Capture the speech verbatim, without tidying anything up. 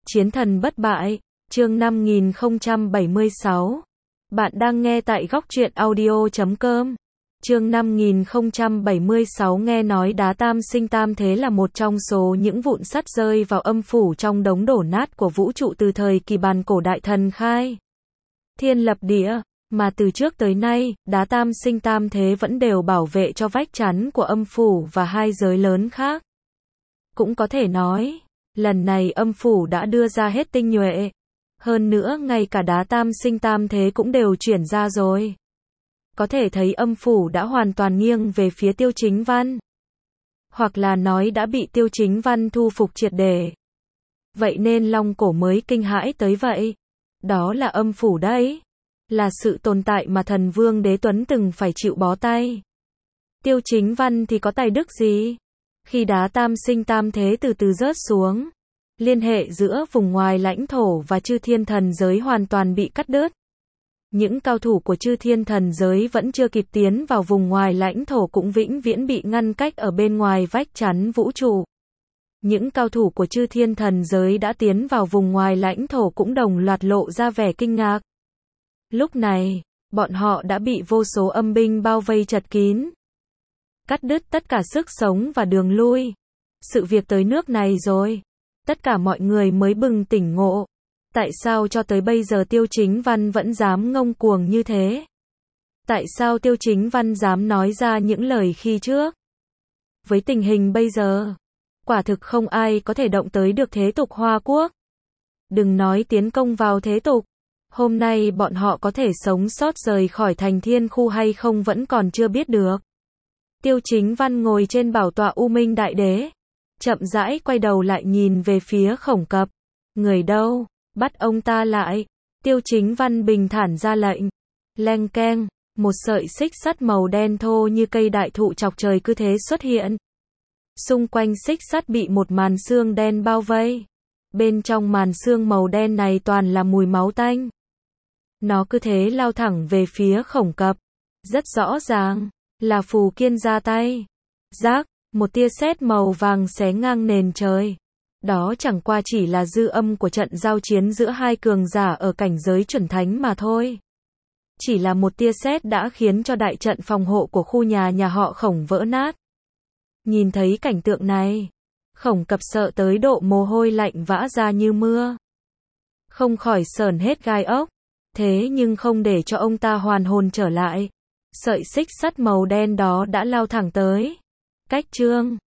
Chiến thần bất bại, chương năm nghìn không trăm bảy mươi sáu. Bạn đang nghe tại góc truyện audio chấm com. Chương năm nghìn không trăm bảy mươi sáu. Nghe nói đá tam sinh tam thế là một trong số những vụn sắt rơi vào âm phủ trong đống đổ nát của vũ trụ từ thời kỳ bàn cổ đại thần khai thiên lập địa, mà từ trước tới nay, đá tam sinh tam thế vẫn đều bảo vệ cho vách chắn của âm phủ và hai giới lớn khác. Cũng có thể nói, lần này âm phủ đã đưa ra hết tinh nhuệ. Hơn nữa ngay cả đá tam sinh tam thế cũng đều chuyển ra rồi. Có thể thấy âm phủ đã hoàn toàn nghiêng về phía Tiêu Chính Văn. Hoặc là nói đã bị Tiêu Chính Văn thu phục triệt để. Vậy nên Long Cổ mới kinh hãi tới vậy. Đó là âm phủ đấy. Là sự tồn tại mà thần vương Đế Tuấn từng phải chịu bó tay. Tiêu Chính Văn thì có tài đức gì? Khi đá tam sinh tam thế từ từ rớt xuống, liên hệ giữa vùng ngoài lãnh thổ và chư thiên thần giới hoàn toàn bị cắt đứt. Những cao thủ của chư thiên thần giới vẫn chưa kịp tiến vào vùng ngoài lãnh thổ cũng vĩnh viễn bị ngăn cách ở bên ngoài vách chắn vũ trụ. Những cao thủ của chư thiên thần giới đã tiến vào vùng ngoài lãnh thổ cũng đồng loạt lộ ra vẻ kinh ngạc. Lúc này, bọn họ đã bị vô số âm binh bao vây chật kín, cắt đứt tất cả sức sống và đường lui. Sự việc tới nước này rồi, tất cả mọi người mới bừng tỉnh ngộ. Tại sao cho tới bây giờ Tiêu Chính Văn vẫn dám ngông cuồng như thế? Tại sao Tiêu Chính Văn dám nói ra những lời khi trước? Với tình hình bây giờ, quả thực không ai có thể động tới được thế tục Hoa Quốc. Đừng nói tiến công vào thế tục, hôm nay bọn họ có thể sống sót rời khỏi thành thiên khu hay không vẫn còn chưa biết được. Tiêu Chính Văn ngồi trên bảo tọa U Minh Đại Đế, chậm rãi quay đầu lại nhìn về phía Khổng Cập. Người đâu? Bắt ông ta lại. Tiêu Chính Văn bình thản ra lệnh. Leng keng, một sợi xích sắt màu đen thô như cây đại thụ chọc trời cứ thế xuất hiện. Xung quanh xích sắt bị một màn xương đen bao vây. Bên trong màn xương màu đen này toàn là mùi máu tanh. Nó cứ thế lao thẳng về phía Khổng Cập. Rất rõ ràng là Phù Kiên ra tay. Rác, một tia sét màu vàng xé ngang nền trời. Đó chẳng qua chỉ là dư âm của trận giao chiến giữa hai cường giả ở cảnh giới chuẩn thánh mà thôi. Chỉ là một tia sét đã khiến cho đại trận phòng hộ của khu nhà nhà họ Khổng vỡ nát. Nhìn thấy cảnh tượng này, Khổng Cập sợ tới độ mồ hôi lạnh vã ra như mưa. Không khỏi sởn hết gai ốc. Thế nhưng không để cho ông ta hoàn hồn trở lại, sợi xích sắt màu đen đó đã lao thẳng tới. Cách chương